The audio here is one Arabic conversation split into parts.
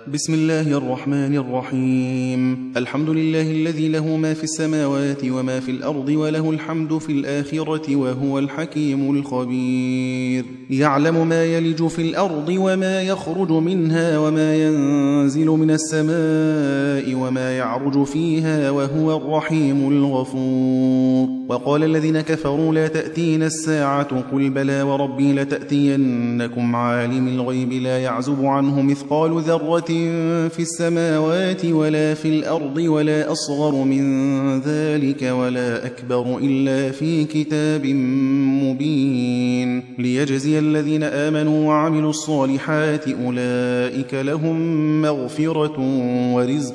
بسم الله الرحمن الرحيم. الحمد لله الذي له ما في السماوات وما في الأرض وله الحمد في الآخرة وهو الحكيم الخبير. يعلم ما يلج في الأرض وما يخرج منها وما ينزل من السماء وما يعرج فيها وهو الرحيم الغفور. وقال الذين كفروا لا تأتين الساعة قل بلى وربي لتأتينكم عالم الغيب لا يعزب عنه مثقال ذرة في السماوات ولا في الأرض ولا أصغر من ذلك ولا أكبر إلا في كتاب مبين ليجزي الذين آمنوا وعملوا الصالحات أولئك لهم مغفرة ورزق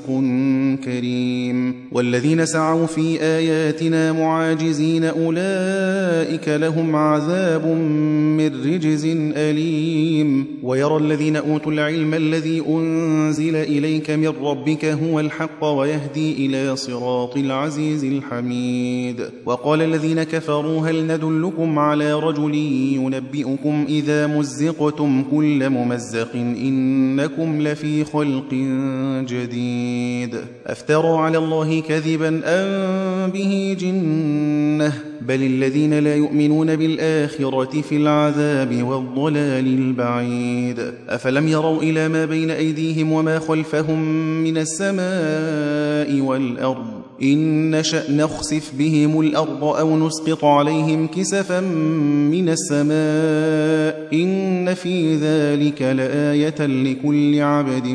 كريم. والذين سعوا في آياتنا معاجزين أولئك لهم عذاب من رجز أليم. ويرى الذين أوتوا العلم الذي أنزل إليك من ربك هو الحق ويهدي إلى صراط العزيز الحميد. وقال الذين كفروا هل ندلكم على رجل ينبئكم إذا مزقتم كل ممزق إنكم لفي خلق جديد. أفتروا على الله كذبا أم به جنة بل الذين لا يؤمنون بالآخرة في العذاب والضلال البعيد. أفلم يروا إلى ما بين أيديهم وما خلفهم من السماء والأرض إن نشأ نخسف بهم الأرض أو نسقط عليهم كسفا من السماء إن في ذلك لآية لكل عبد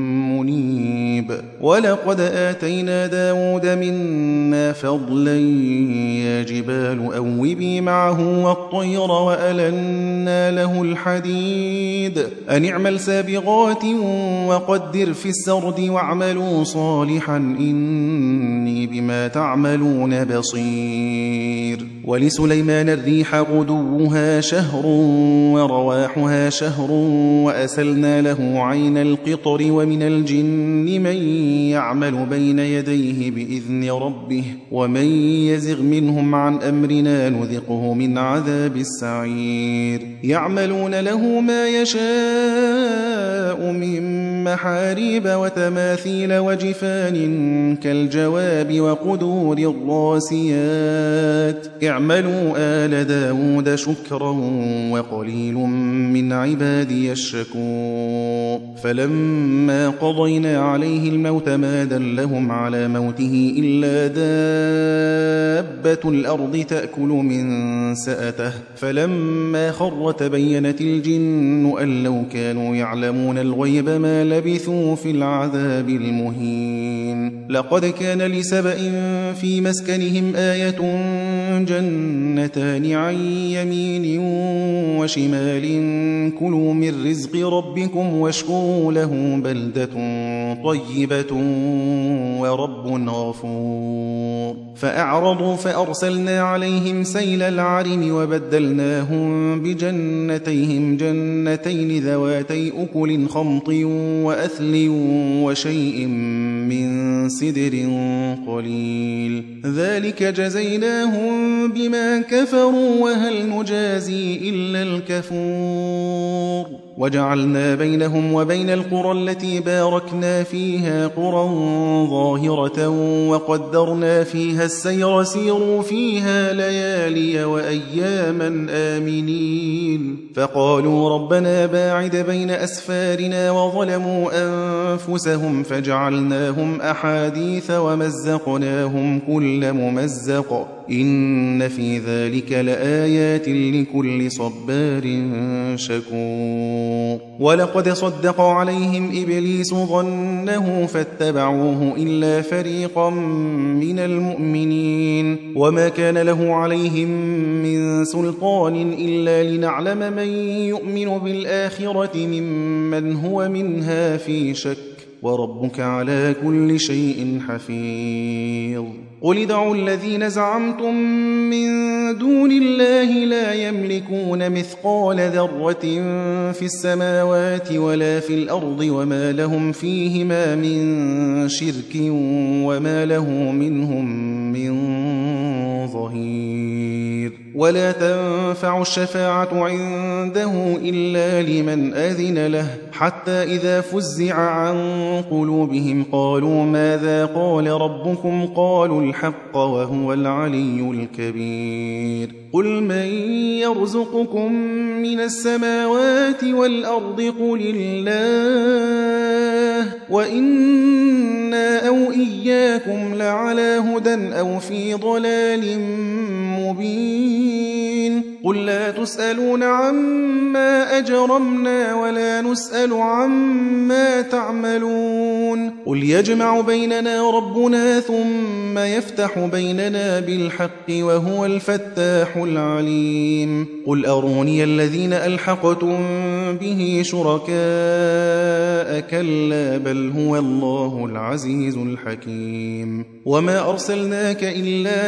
منيب. ولقد آتينا داود منا فضلا يا جبال أوبي معه والطير وألنا له الحديد أن اعمل سابغات وقدر في السرد واعملوا صالحا إني بما تعملون بصير. ولسليمان الريح غدوها شهر ورواحها شهر وأسلنا له عين القطر ومن الجن من يعمل بين يديه بإذن ربه ومن يزغ منهم عن أمرنا نذقه من عذاب السعير. يعملون له ما يشاء من محاريب وتماثيل وجفان كالجواب وقدور الراسيات اعملوا آل داود شكرا وقليل من عبادي الشكور. فلما قضينا عليه الموت ما دلهم على موته إلا دابة الأرض تأكل من سأته فلما خر تبينت الجن أن لو كانوا يعلمون الغيب ما لبثوا في العذاب المهين. لقد كان لسبأ في مسكنهم آية جنتان عن يمين وشمال كلوا من رزق ربكم واشكروا له بلدة طيبة ورب غفور. فأعرضوا فأرسلنا عليهم سيل العرم وبدلناهم بجنتيهم جنتين ذواتي أكل خمط وأثل وشيء من سدر قليل ذلك جزيناهم بما كفروا وهل نجازي إلا الكفور. وجعلنا بينهم وبين القرى التي باركنا فيها قرى ظاهرة وقدرنا فيها السير سيروا فيها ليالي وأياما آمنين. فقالوا ربنا باعد بين أسفارنا وظلموا أنفسهم فجعلناهم أحاديث ومزقناهم كل ممزق إن في ذلك لآيات لكل صبار شكور. ولقد صدق عليهم إبليس ظنه فاتبعوه إلا فريقا من المؤمنين وما كان له عليهم من سلطان إلا لنعلم من يؤمن بالآخرة ممن هو منها في شك وربك على كل شيء حفيظ. قل ادعوا الذين زعمتم من دون الله لا يملكون مثقال ذرة في السماوات ولا في الأرض وما لهم فيهما من شرك وما له منهم من ظهير. ولا تنفع الشفاعة عنده إلا لمن أذن له حتى إذا فزع عن قلوبهم قالوا ماذا قال ربكم قالوا الحق وهو العلي الكبير قل من يرزقكم من السماوات والأرض قل الله وإنا أو إياكم لعلى هدى أو في ضلال مبين قل لا تسألون عما أجرمنا ولا نسأل عما تعملون قل يجمع بيننا ربنا ثم يفتح بيننا بالحق وهو الفتاح العليم قل أروني الذين ألحقتم به شركاء كلا بل هو الله العزيز الحكيم وما أرسلناك إلا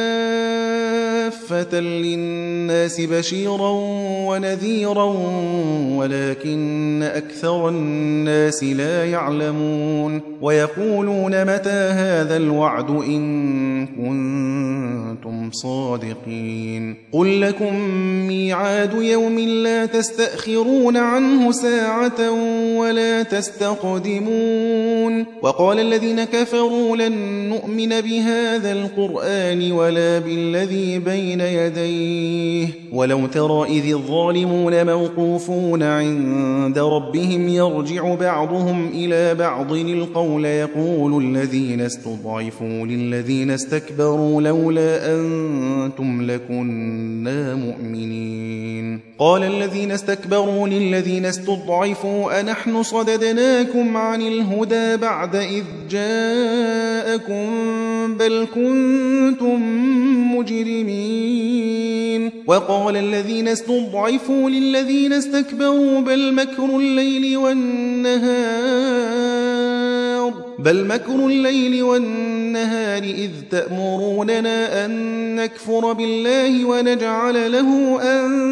كافة للناس بشيرا ونذيرا ولكن أكثر الناس لا يعلمون ويقولون متى هذا الوعد إن كنتم صادقين قل لكم ميعاد يوم لا تستأخرون عنه ساعة ولا تستقدمون وقال الذين كفروا لن نؤمن بهذا القرآن ولا بالذي بين يديه ولو ترى إذ الظالمون موقوفون عند ربهم يرجع بعضهم إلى بعض القول يقول الذين استضعفوا للذين استكبروا لولا أنتم لكنا مؤمنين قال الذين استكبروا للذين استضعفوا أنحن صددناكم عن الهدى بعد إذ جاءكم بل كنتم مجرمين وقال الذين استضعفوا للذين استكبروا بل مكر الليل والنهار إذ تأمروننا أن نكفر بالله ونجعل له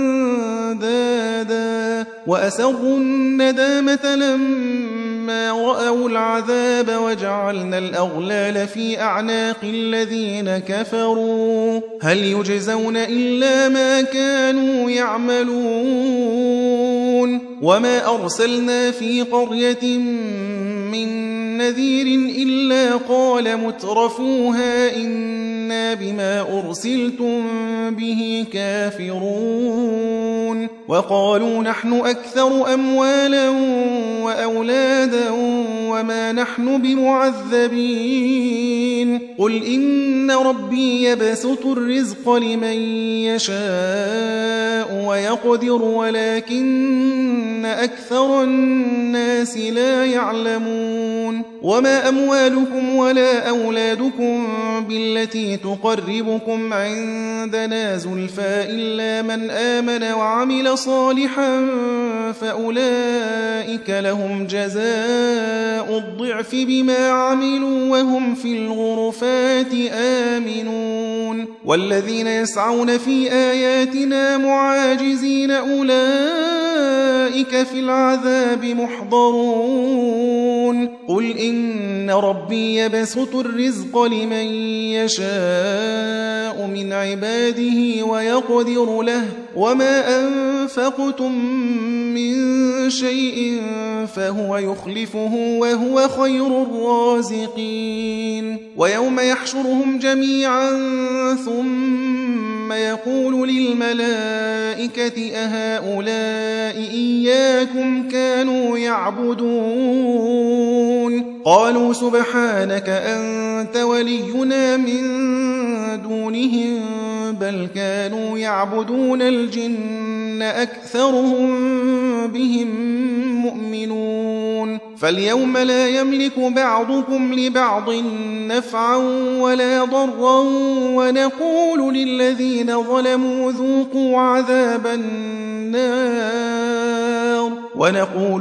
أندادا وأسروا الندامة لما رأوا العذاب وجعلنا الأغلال في أعناق الذين كفروا هل يجزون إلا ما كانوا يعملون وما أرسلنا في قرية من نذير إلا قال مترفوها إنا بما أرسلتم به كافرون وقالوا نحن أكثر أموالا وأولادا وما نحن بمعذبين قل إن ربي يبسط الرزق لمن يشاء ويقدر ولكن أكثر الناس لا يعلمون وما أموالكم ولا أولادكم بالتي تقربكم عندنا زلفى إلا من آمن وعمل صالحا فأولئك لهم جزاء الضعف بما عملوا وهم في الغرفات آمنون والذين يسعون في آياتنا معاجزين أولئك في العذاب محضرون قل إن ربي يبسط الرزق لمن يشاء من عباده ويقدر له وما أنفقتم من شيء فهو يخلفه وهو خير الرازقين ويوم يحشرهم جميعا ثم يقول للملائكة أهؤلاء إياكم كانوا يعبدون قالوا سبحانك أنت ولينا من دونهم بل كانوا يعبدون الجن أكثرهم بهم مؤمنون فاليوم لا يملك بعضكم لبعض نفعا ولا ضرا ونقول للذين ظلموا ذوقوا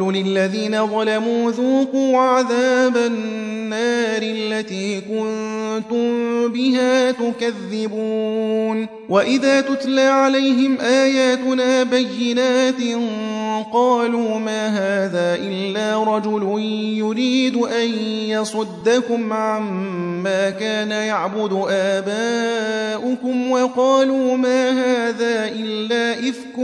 عذاب النار التي كنتم كنتم بها تكذبون وإذا تتلى عليهم آياتنا بينات قالوا ما هذا إلا رجل يريد أن يصدكم عما كان يعبد آباؤكم وقالوا ما هذا إلا إفك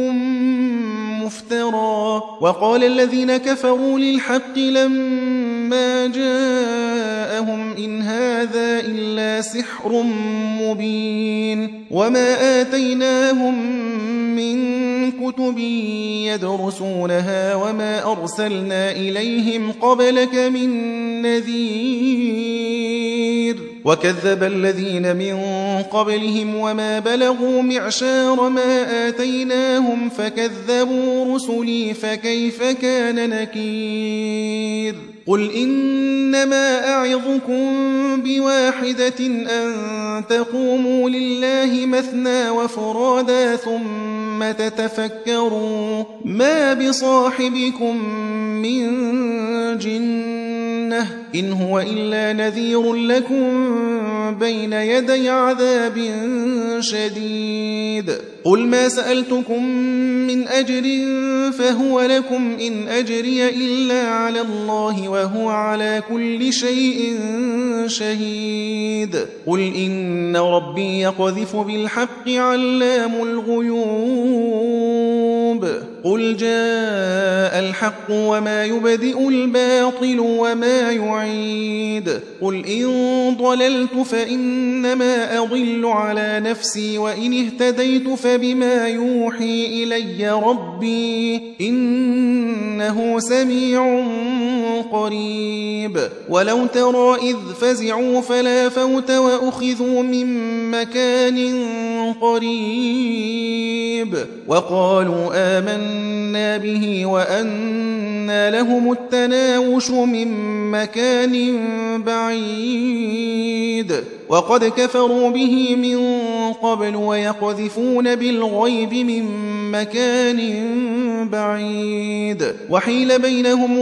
مفترى وقال الذين كفروا للحق لما جاءهم إن هذا إلا سحر مبين وما آتيناهم من كتب يدرسونها وما أرسلنا إليهم قبلك من نذير وكذب الذين من قبلهم وما بلغوا معشار ما آتيناهم فكذبوا رسلي فكيف كان نكير قل إنما أعظكم بواحدة أن تقوموا لله مثنى وفرادا ثم تتفكروا ما بصاحبكم من جنة إن هو إلا نذير لكم بين يدي عذاب شديد قل ما سألتكم من أجر فهو لكم إن أجري إلا على الله وهو على كل شيء شهيد قل إن ربي يقذف بالحق علام الغيوب قل جاء الحق وما يبدئ الباطل وما يعيد قل إن ضللت فإنما أضل على نفسي وإن اهتديت فبما يوحي إلي ربي إنه سميع قريب ولو ترى إذ فزعوا فلا فوت وأخذوا من مكان قريب وقالوا آمنا به وأنى لهم التناوش من مكان بعيد وقد كفروا به من قبل ويقذفون بالغيب من مكان بعيد وحيل بينهم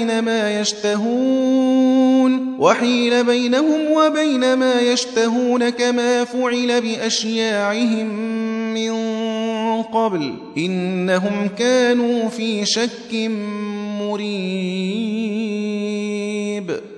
وبين ما يشتهون كما فعل بأشياعهم من قبل إنهم كانوا في شك مريب